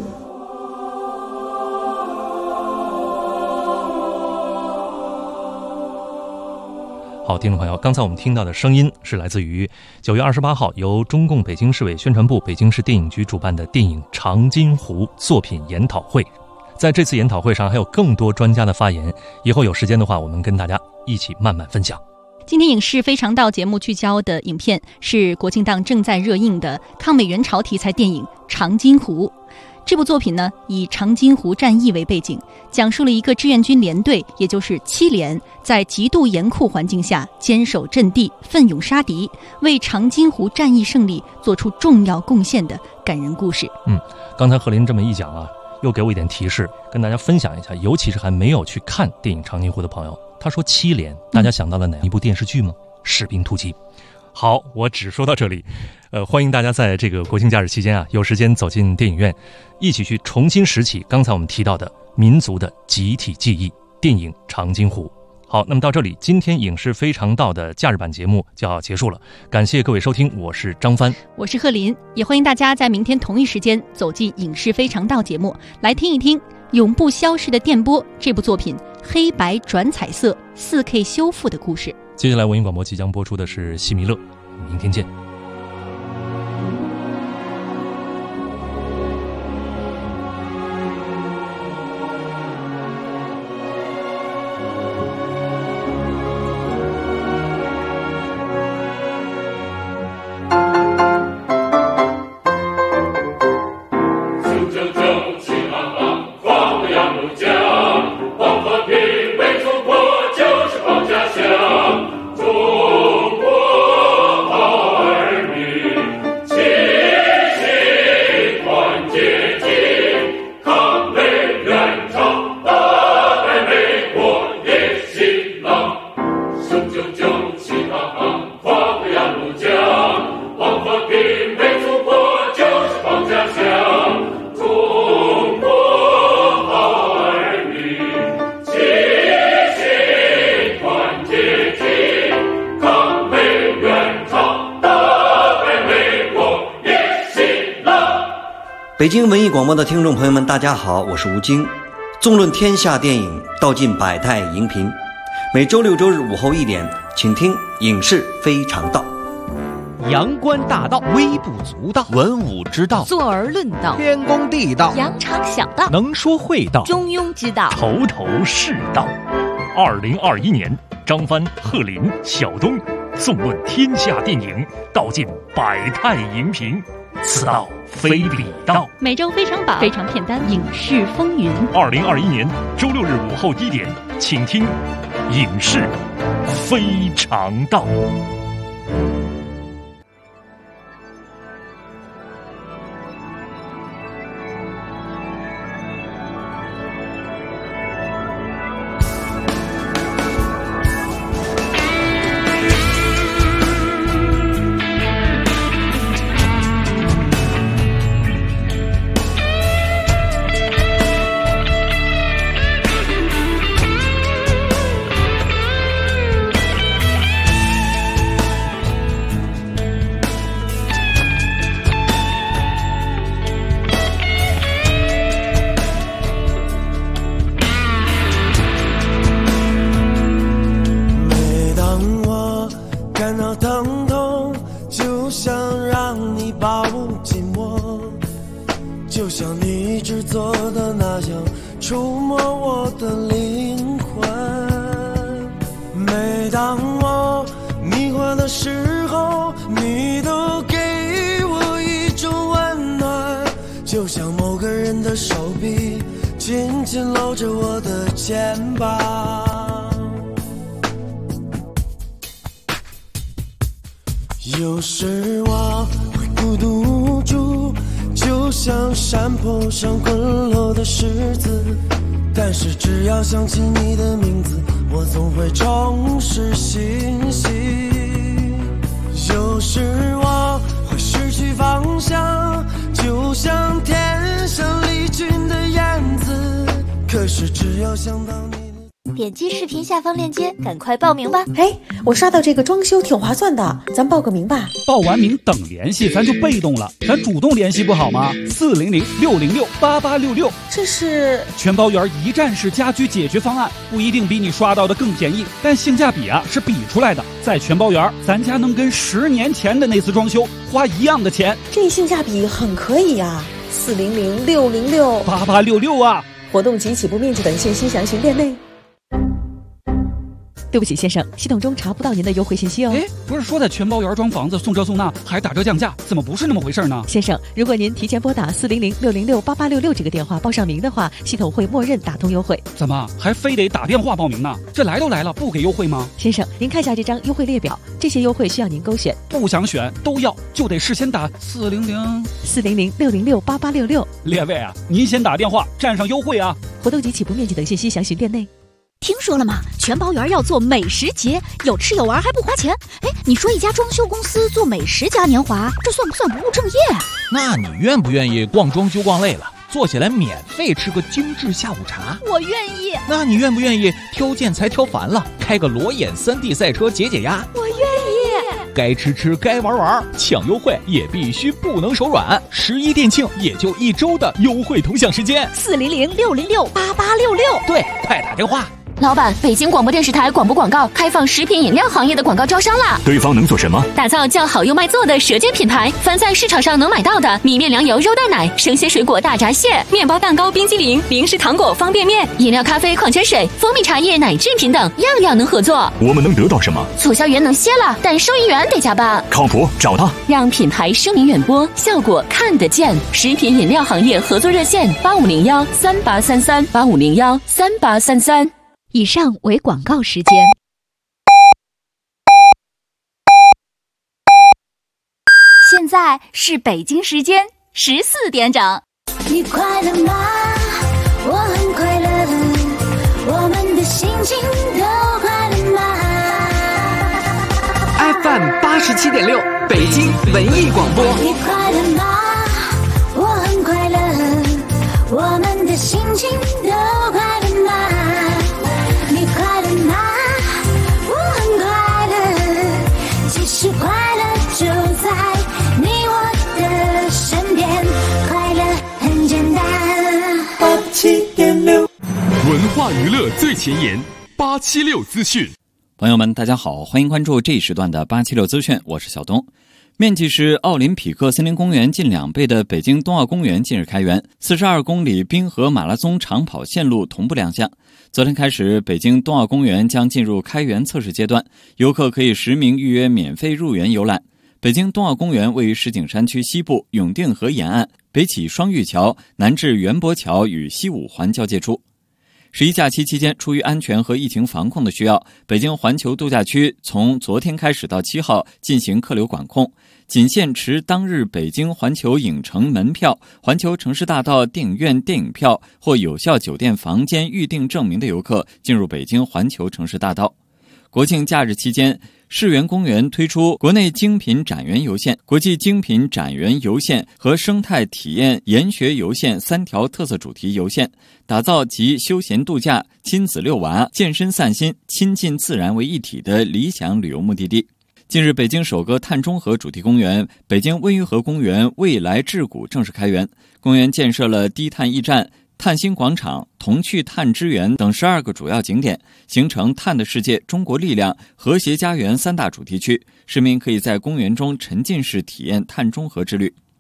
好，听众朋友，刚才我们听到的声音是来自于9月28号由中共北京市委宣传部、北京市电影局主办的电影《长津湖》作品研讨会。在这次研讨会上还有更多专家的发言，以后有时间的话我们跟大家一起慢慢分享。 今天影视非常道节目聚焦的影片是国庆档正在热映的抗美援朝题材电影《长津湖》。这部作品呢，以长津湖战役为背景，讲述了一个志愿军连队，也就是7连，在极度严酷环境下坚守阵地，奋勇杀敌，为长津湖战役胜利做出重要贡献的感人故事。 刚才贺林这么一讲啊，又给我一点提示，跟大家分享一下，尤其是还没有去看电影《长津湖》的朋友。他说7连，大家想到了哪一部电视剧吗？士兵突击。好，我只说到这里。欢迎大家在这个国庆假日期间啊，有时间走进电影院，一起去重新拾起刚才我们提到的民族的集体记忆——电影《长津湖》。好，那么到这里，今天影视非常道的假日版节目就要结束了。感谢各位收听，我是张帆， 我是贺林，也欢迎大家在明天同一时间走进影视非常道节目，来听一听《永不消逝的电波》这部作品黑白转彩色 4K 修复的故事。 接下来文艺广播即将播出的是西米勒，明天见。 北京文艺广播的听众朋友们，大家好，我是吴京。纵论天下电影，道尽百态荧屏。每周六周日午后1点，请听影视非常道。 阳关大道，微不足道；文武之道， 坐而论道； 天公地道， 扬长小道； 能说会道， 中庸之道， 头头是道。 2021年，张帆、贺林、小东纵论天下电影，道尽百态荧屏。此道非彼道。 每周非常榜、非常片单、影视风云。 2021年周六日午后1点，请听影视非常道。 寂寞，就像你一直做的那样，触摸我的灵魂。每当我迷惑的时候，你都给我一种温暖，就像某个人的手臂紧紧搂着我的肩膀。有时我会孤独无助，就像山坡上滚落的石子，但是只要想起你的名字，我总会重拾信心。有时我会失去方向，就像天上离群的燕子，可是只要想到你， 点击视频下方链接，赶快报名吧！ 哎，我刷到这个装修挺划算的，咱报个名吧。 报完名等联系，咱就被动了，咱主动联系不好吗？400-606-8866， 这是全包圆一站式家居解决方案，不一定比你刷到的更便宜，但性价比啊是比出来的。在全包圆，咱家能跟10年前的那次装修花一样的钱， 这性价比很可以呀！400-606-8866 啊！ 活动及起步面积等信息详询店内。对不起，先生，系统中查不到您的优惠信息哦。 哎，不是说在全包圆装房子送这送那还打折降价，怎么不是那么回事呢？ 先生，如果您提前拨打400-606-8866这个电话报上名的话，系统会默认打通优惠。 怎么还非得打电话报名呢？这来都来了，不给优惠吗？ 先生，您看下这张优惠列表，这些优惠需要您勾选， 不想选都要，就得事先打 400-606-8866。 列位啊，您先打电话占上优惠啊！ 活动及起步面积等信息详询店内。 听说了吗？全包圆要做美食节，有吃有玩还不花钱。哎，你说一家装修公司做美食嘉年华，这算不算不务正业啊？ 那你愿不愿意逛装修逛累了，坐下来免费吃个精致下午茶？ 我愿意。 那你愿不愿意挑建材挑烦了，开个裸眼3D 赛车解解压？ 我愿意。 该吃吃该玩玩，抢优惠也必须不能手软。11店庆也就1周的优惠同享时间 ，400-606-8866。 对，快打电话。 老板，北京广播电视台广播广告开放食品饮料行业的广告招商啦！ 对方能做什么？ 打造叫好又卖座的舌尖品牌，凡在市场上能买到的米面粮油肉蛋奶、生鲜水果大闸蟹、面包蛋糕冰激凌、零食糖果方便面、饮料咖啡矿泉水、蜂蜜茶叶奶制品等，样样能合作。 我们能得到什么？ 促销员能歇了，但收银员得加班。 靠谱，找他， 让品牌声名远播，效果看得见。食品饮料行业合作热线8501-3833，8501-3833。以上为广告时间。 现在是北京时间14点整。 你快乐吗？我很快乐，我们的心情都快乐吗 ？FM 87.6，北京文艺广播。 你快乐吗？我很快乐，我们的心情都快乐吗？你快乐吗？我很快乐，其实快乐就在你我的身边，快乐很简单。87.6， 文化娱乐最前沿，876资讯。 朋友们，大家好，欢迎关注这一时段的876资讯，我是小东。面积是奥林匹克森林公园近2倍的北京冬奥公园近日开园，42公里滨河马拉松长跑线路同步亮相。昨天开始，北京冬奥公园将进入开园测试阶段，游客可以实名预约免费入园游览。北京冬奥公园位于石景山区西部永定河沿岸，北起双玉桥，南至园博桥与西五环交界处。11假期期间，出于安全和疫情防控的需要，北京环球度假区从昨天开始到7号进行客流管控，仅限持当日北京环球影城门票、环球城市大道电影院电影票或有效酒店房间预订证明的游客进入北京环球城市大道。国庆假日期间，世园公园推出国内精品展园游线、国际精品展园游线和生态体验研学游线3条特色主题游线，打造集休闲度假、亲子遛娃、健身散心、亲近自然为一体的理想旅游目的地。近日，北京首个碳中和主题公园北京温榆河公园未来智谷正式开园，公园建设了低碳驿站、碳星广场、童趣碳之园等12个主要景点，形成碳的世界、中国力量、和谐家园3大主题区，市民可以在公园中沉浸式体验碳中和之旅。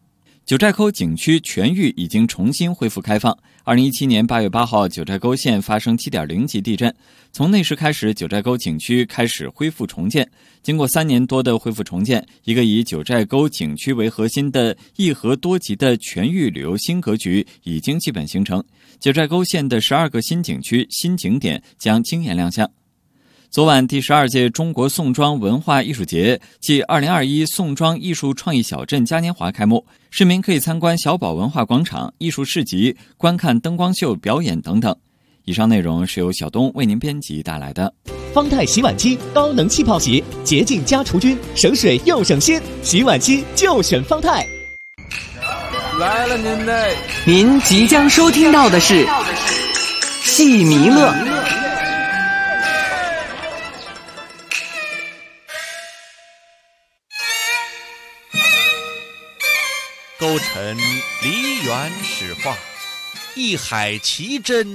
九寨沟景区全域已经重新恢复开放。2017年8月8号，九寨沟县发生 7.0 级地震，从那时开始，九寨沟景区开始恢复重建。经过3年多的恢复重建，一个以九寨沟景区为核心的一河多级的全域旅游新格局已经基本形成。九寨沟县的12个新景区、新景点将惊艳亮相。昨晚，第12届中国宋庄文化艺术节暨2021宋庄艺术创意小镇嘉年华开幕，市民可以参观小宝文化广场、艺术市集，观看灯光秀表演等等。以上内容是由小东为您编辑带来的。 方太洗碗机高能气泡洗，洁净加除菌，省水又省心，洗碗机就选方太。 来了您嘞！ 您即将收听到的是戏弥勒。 勾陈梨园史话，一海奇珍